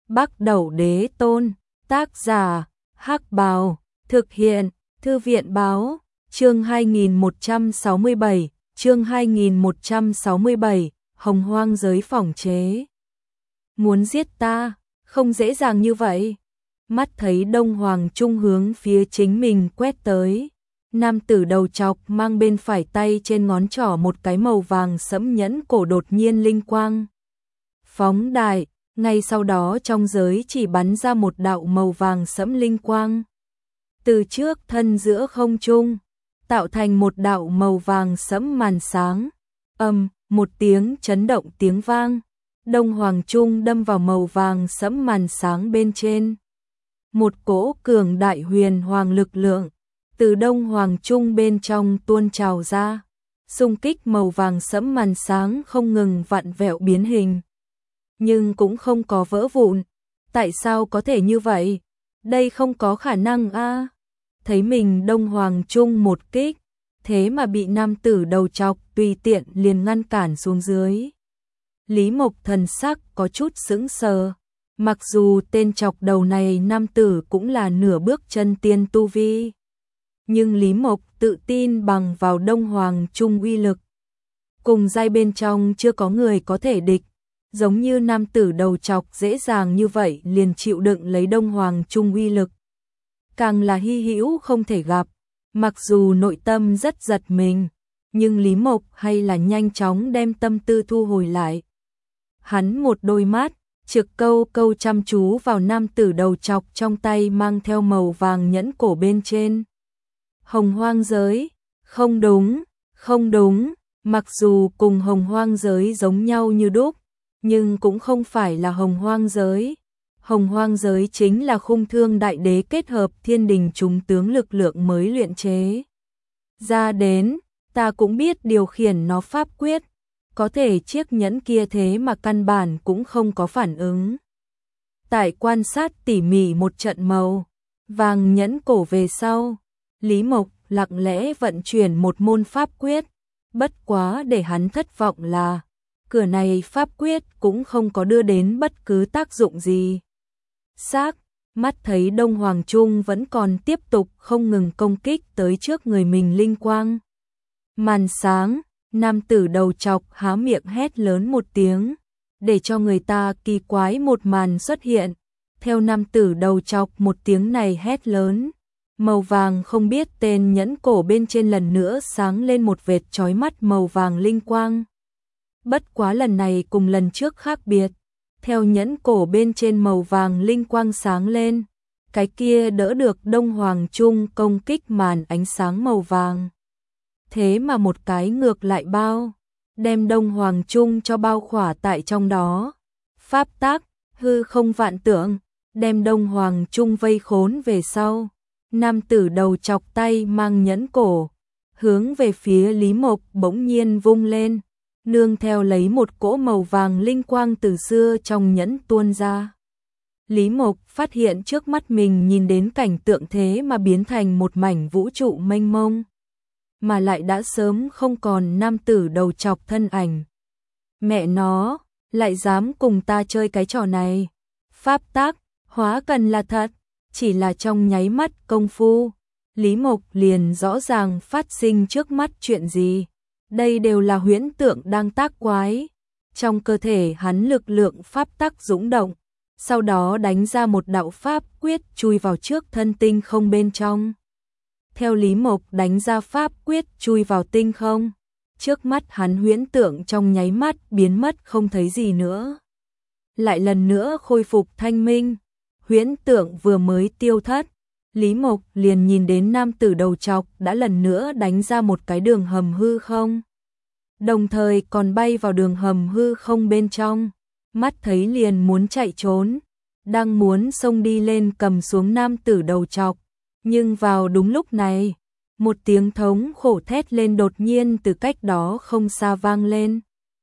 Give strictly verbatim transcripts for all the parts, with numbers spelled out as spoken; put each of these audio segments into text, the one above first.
Bắc Đẩu Đế Tôn, tác giả, Hắc Bào, thực hiện, Thư viện báo, chương hai nghìn một trăm sáu mươi bảy, chương hai nghìn một trăm sáu mươi bảy, Hồng Hoang giới phỏng chế. Muốn giết ta, không dễ dàng như vậy. Mắt thấy Đông Hoàng Trung hướng phía chính mình quét tới. Nam tử đầu trọc mang bên phải tay trên ngón trỏ một cái màu vàng sẫm nhẫn cổ đột nhiên linh quang phóng đại, ngay sau đó trong giới chỉ bắn ra một đạo màu vàng sẫm linh quang. Từ trước thân giữa không trung, tạo thành một đạo màu vàng sẫm màn sáng. Ầm, một tiếng chấn động tiếng vang. Đông Hoàng Trung đâm vào màu vàng sẫm màn sáng bên trên. Một cỗ cường đại huyền hoàng lực lượng từ Đông Hoàng Trung bên trong tuôn trào ra, xung kích màu vàng sẫm màn sáng không ngừng vặn vẹo biến hình, nhưng cũng không có vỡ vụn. Tại sao có thể như vậy? Đây không có khả năng a. À. Thấy mình Đông Hoàng Trung một kích, thế mà bị nam tử đầu trọc tùy tiện liền ngăn cản xuống dưới. Lý Mộc thần sắc có chút sững sờ, mặc dù tên chọc đầu này nam tử cũng là nửa bước chân tiên tu vi, nhưng Lý Mộc tự tin bằng vào Đông Hoàng Trung uy lực. Cùng giai bên trong chưa có người có thể địch, giống như nam tử đầu trọc dễ dàng như vậy liền chịu đựng lấy Đông Hoàng Trung uy lực. Càng là hy hữu không thể gặp, mặc dù nội tâm rất giật mình, nhưng Lý Mộc hay là nhanh chóng đem tâm tư thu hồi lại. Hắn một đôi mắt, trực câu câu chăm chú vào nam tử đầu trọc trong tay mang theo màu vàng nhẫn cổ bên trên. Hồng Hoang giới, không đúng, không đúng, mặc dù cùng Hồng Hoang giới giống nhau như đúc, nhưng cũng không phải là Hồng Hoang giới. Hồng Hoang giới chính là Khung Thương Đại Đế kết hợp thiên đình chúng tướng lực lượng mới luyện chế ra đến. Ta cũng biết điều khiển nó pháp quyết, có thể chiếc nhẫn kia thế mà căn bản cũng không có phản ứng. Tại quan sát tỉ mỉ một trận màu vàng nhẫn cổ về sau, Lý Mộc lặng lẽ vận chuyển một môn pháp quyết. Bất quá để hắn thất vọng là cửa này pháp quyết cũng không có đưa đến bất cứ tác dụng gì. Xác, mắt thấy Đông Hoàng Trung vẫn còn tiếp tục không ngừng công kích tới trước người mình linh quang màn sáng, nam tử đầu trọc há miệng hét lớn một tiếng, để cho người ta kỳ quái một màn xuất hiện. Theo nam tử đầu trọc một tiếng này hét lớn, màu vàng không biết tên nhẫn cổ bên trên lần nữa sáng lên một vệt chói mắt màu vàng linh quang. Bất quá lần này cùng lần trước khác biệt, theo nhẫn cổ bên trên màu vàng linh quang sáng lên, cái kia đỡ được Đông Hoàng Trung công kích màn ánh sáng màu vàng. Thế mà một cái ngược lại bao, đem Đông Hoàng Trung cho bao khỏa tại trong đó. Pháp tác, hư không vạn tượng, đem Đông Hoàng Trung vây khốn về sau. Nam tử đầu chọc tay mang nhẫn cổ, hướng về phía Lý Mộc bỗng nhiên vung lên, nương theo lấy một cỗ màu vàng linh quang từ xưa trong nhẫn tuôn ra. Lý Mộc phát hiện trước mắt mình nhìn đến cảnh tượng thế mà biến thành một mảnh vũ trụ mênh mông, mà lại đã sớm không còn nam tử đầu chọc thân ảnh. Mẹ nó, lại dám cùng ta chơi cái trò này. Pháp tác, hóa cần là thật, chỉ là trong nháy mắt công phu, Lý Mộc liền rõ ràng phát sinh trước mắt chuyện gì. Đây đều là huyễn tượng đang tác quái. Trong cơ thể hắn lực lượng pháp tắc dũng động, sau đó đánh ra một đạo pháp quyết chui vào trước thân tinh không bên trong. Theo Lý Mộc đánh ra pháp quyết chui vào tinh không, trước mắt hắn huyễn tượng trong nháy mắt biến mất không thấy gì nữa. Lại lần nữa khôi phục thanh minh, huyễn tượng vừa mới tiêu thất, Lý Mộc liền nhìn đến nam tử đầu trọc đã lần nữa đánh ra một cái đường hầm hư không, đồng thời còn bay vào đường hầm hư không bên trong. Mắt thấy liền muốn chạy trốn, đang muốn xông đi lên cầm xuống nam tử đầu trọc, nhưng vào đúng lúc này, một tiếng thống khổ thét lên đột nhiên từ cách đó không xa vang lên.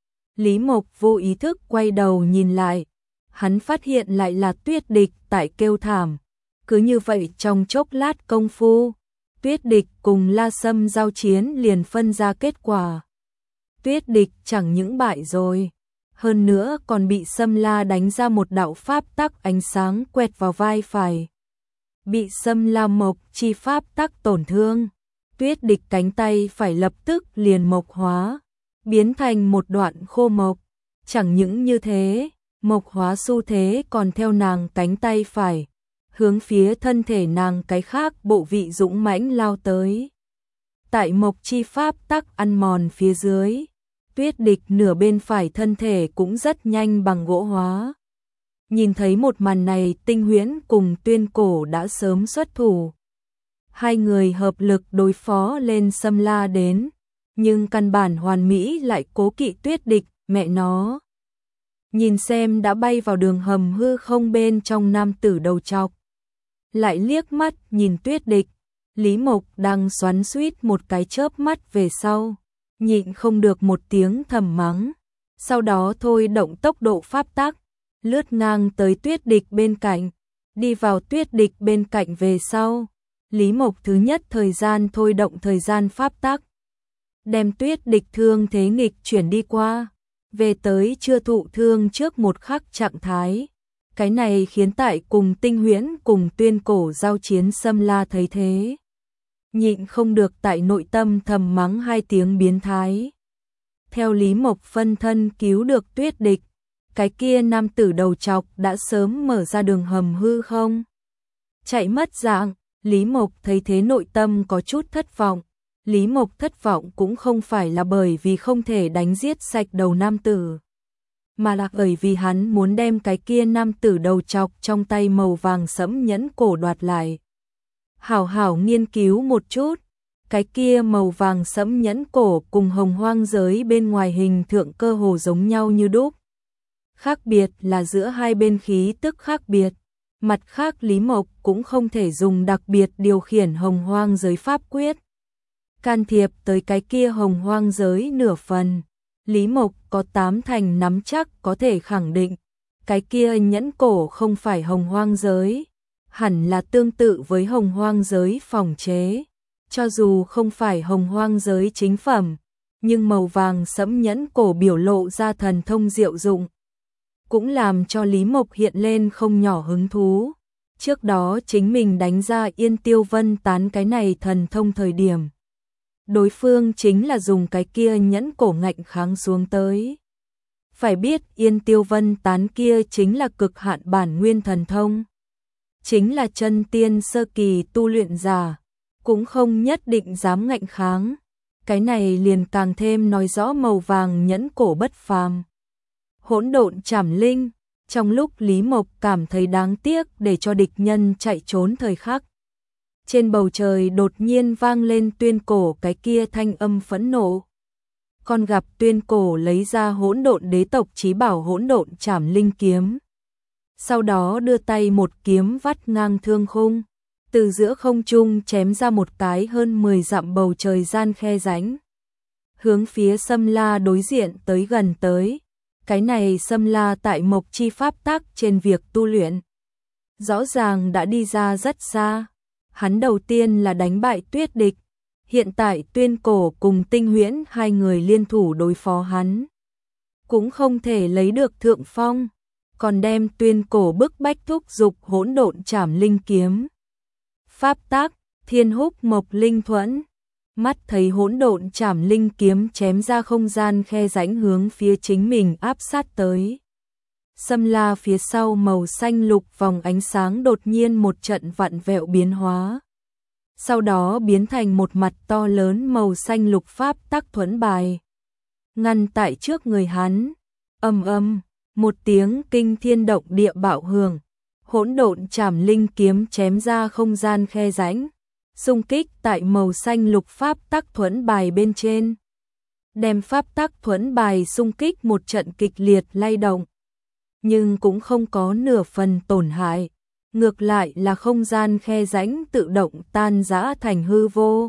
Lý Mộc vô ý thức quay đầu nhìn lại, hắn phát hiện lại là Tuyết Địch tại kêu thảm. Cứ như vậy trong chốc lát công phu, Tuyết Địch cùng La Sâm giao chiến liền phân ra kết quả. Tuyết Địch chẳng những bại rồi, hơn nữa còn bị Sâm La đánh ra một đạo pháp tắc ánh sáng quẹt vào vai phải. Bị Sâm La mộc chi pháp tắc tổn thương, Tuyết Địch cánh tay phải lập tức liền mộc hóa, biến thành một đoạn khô mộc. Chẳng những như thế, mộc hóa xu thế còn theo nàng cánh tay phải, hướng phía thân thể nàng cái khác bộ vị dũng mãnh lao tới. Tại mộc chi pháp tắc ăn mòn phía dưới, Tuyết Địch nửa bên phải thân thể cũng rất nhanh bằng gỗ hóa. Nhìn thấy một màn này, Tinh Huyễn cùng Tuyên Cổ đã sớm xuất thủ. Hai người hợp lực đối phó lên Sâm La đến, nhưng căn bản hoàn mỹ lại cố kỵ Tuyết Địch, mẹ nó. Nhìn xem đã bay vào đường hầm hư không bên trong nam tử đầu trọc. Lại liếc mắt nhìn Tuyết Địch, Lý Mộc đang xoắn xuýt một cái chớp mắt về sau, nhịn không được một tiếng thầm mắng. Sau đó thôi động tốc độ pháp tắc, lướt ngang tới Tuyết Địch bên cạnh, đi vào Tuyết Địch bên cạnh về sau. Lý Mộc thứ nhất thời gian thôi động thời gian pháp tắc, đem Tuyết Địch thương thế nghịch chuyển đi qua, về tới chưa thụ thương trước một khắc trạng thái. Cái này khiến tại cùng Tinh Huyễn cùng Tuyên Cổ giao chiến Sâm La thấy thế, nhịn không được tại nội tâm thầm mắng hai tiếng biến thái. Theo Lý Mộc phân thân cứu được Tuyết Địch, cái kia nam tử đầu trọc đã sớm mở ra đường hầm hư không, chạy mất dạng. Lý Mộc thấy thế nội tâm có chút thất vọng. Lý Mộc thất vọng cũng không phải là bởi vì không thể đánh giết sạch đầu nam tử, mà là bởi vì hắn muốn đem cái kia nam tử đầu trọc trong tay màu vàng sẫm nhẫn cổ đoạt lại. Hảo hảo nghiên cứu một chút, cái kia màu vàng sẫm nhẫn cổ cùng hồng hoang giới bên ngoài hình thượng cơ hồ giống nhau như đúc. Khác biệt là giữa hai bên khí tức khác biệt. Mặt khác Lý Mộc cũng không thể dùng đặc biệt điều khiển hồng hoang giới pháp quyết, can thiệp tới cái kia hồng hoang giới nửa phần. Lý Mộc có tám thành nắm chắc có thể khẳng định, cái kia nhẫn cổ không phải hồng hoang giới, hẳn là tương tự với hồng hoang giới phòng chế. Cho dù không phải hồng hoang giới chính phẩm, nhưng màu vàng sẫm nhẫn cổ biểu lộ ra thần thông diệu dụng, cũng làm cho Lý Mộc hiện lên không nhỏ hứng thú. Trước đó chính mình đánh ra Yên Tiêu Vân tán cái này thần thông thời điểm, đối phương chính là dùng cái kia nhẫn cổ ngạnh kháng xuống tới. Phải biết Yên Tiêu Vân tán kia chính là cực hạn bản nguyên thần thông, chính là chân tiên sơ kỳ tu luyện giả, cũng không nhất định dám ngạnh kháng. Cái này liền càng thêm nói rõ màu vàng nhẫn cổ bất phàm. Hỗn độn trảm linh, trong lúc Lý Mộc cảm thấy đáng tiếc để cho địch nhân chạy trốn thời khắc, trên bầu trời đột nhiên vang lên Tuyên Cổ cái kia thanh âm phẫn nộ. Con gặp Tuyên Cổ lấy ra hỗn độn đế tộc chí bảo hỗn độn trảm linh kiếm, sau đó đưa tay một kiếm vắt ngang thương khung, từ giữa không trung chém ra một cái hơn mười dặm bầu trời gian khe rãnh, hướng phía Sâm La đối diện tới gần tới. Cái này Sâm La tại mộc chi pháp tắc trên việc tu luyện, rõ ràng đã đi ra rất xa. Hắn đầu tiên là đánh bại Tuyết Địch, hiện tại Tuyên Cổ cùng Tinh Huyễn hai người liên thủ đối phó hắn, cũng không thể lấy được thượng phong, còn đem Tuyên Cổ bức bách thúc dục hỗn độn trảm linh kiếm. Pháp tắc, Thiên Húc Mộc Linh Thuẫn. Mắt thấy hỗn độn trảm linh kiếm chém ra không gian khe rãnh hướng phía chính mình áp sát tới. Sâm La phía sau màu xanh lục vòng ánh sáng đột nhiên một trận vặn vẹo biến hóa, sau đó biến thành một mặt to lớn màu xanh lục pháp tắc thuẫn bài, ngăn tại trước người hắn. Ầm ầm, một tiếng kinh thiên động địa bạo hưởng, hỗn độn trảm linh kiếm chém ra không gian khe rãnh, xung kích tại màu xanh lục pháp tắc thuẫn bài bên trên, đem pháp tắc thuẫn bài xung kích một trận kịch liệt lay động, nhưng cũng không có nửa phần tổn hại, ngược lại là không gian khe rãnh tự động tan rã thành hư vô.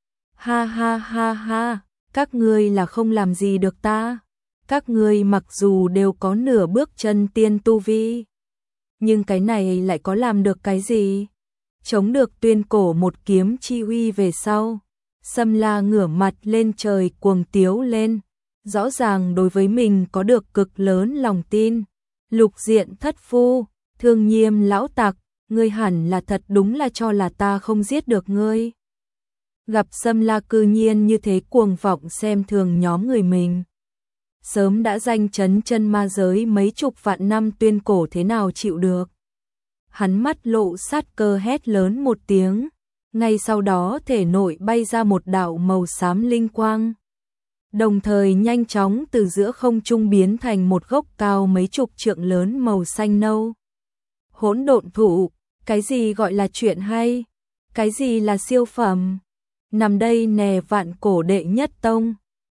Ha ha ha ha, các ngươi là không làm gì được ta. Các ngươi mặc dù đều có nửa bước chân tiên tu vi, nhưng cái này lại có làm được cái gì? Chống được Tuyên Cổ một kiếm chi uy về sau, Sâm La ngửa mặt lên trời cuồng tiếu lên, rõ ràng đối với mình có được cực lớn lòng tin. Lục Diện thất phu, Thương Nhiêm lão tặc, ngươi hẳn là thật đúng là cho là ta không giết được ngươi. Gặp Sâm La cư nhiên như thế cuồng vọng xem thường nhóm người mình. Sớm đã danh chấn chân ma giới mấy chục vạn năm Tuyên Cổ thế nào chịu được. Hắn mắt lộ sát cơ hét lớn một tiếng, ngay sau đó thể nội bay ra một đạo màu xám linh quang. Đồng thời nhanh chóng từ giữa không trung biến thành một gốc cao mấy chục trượng lớn màu xanh nâu. Hỗn độn thụ, cái gì gọi là chuyện hay? Cái gì là siêu phẩm? Nằm đây nè vạn cổ đệ nhất tông.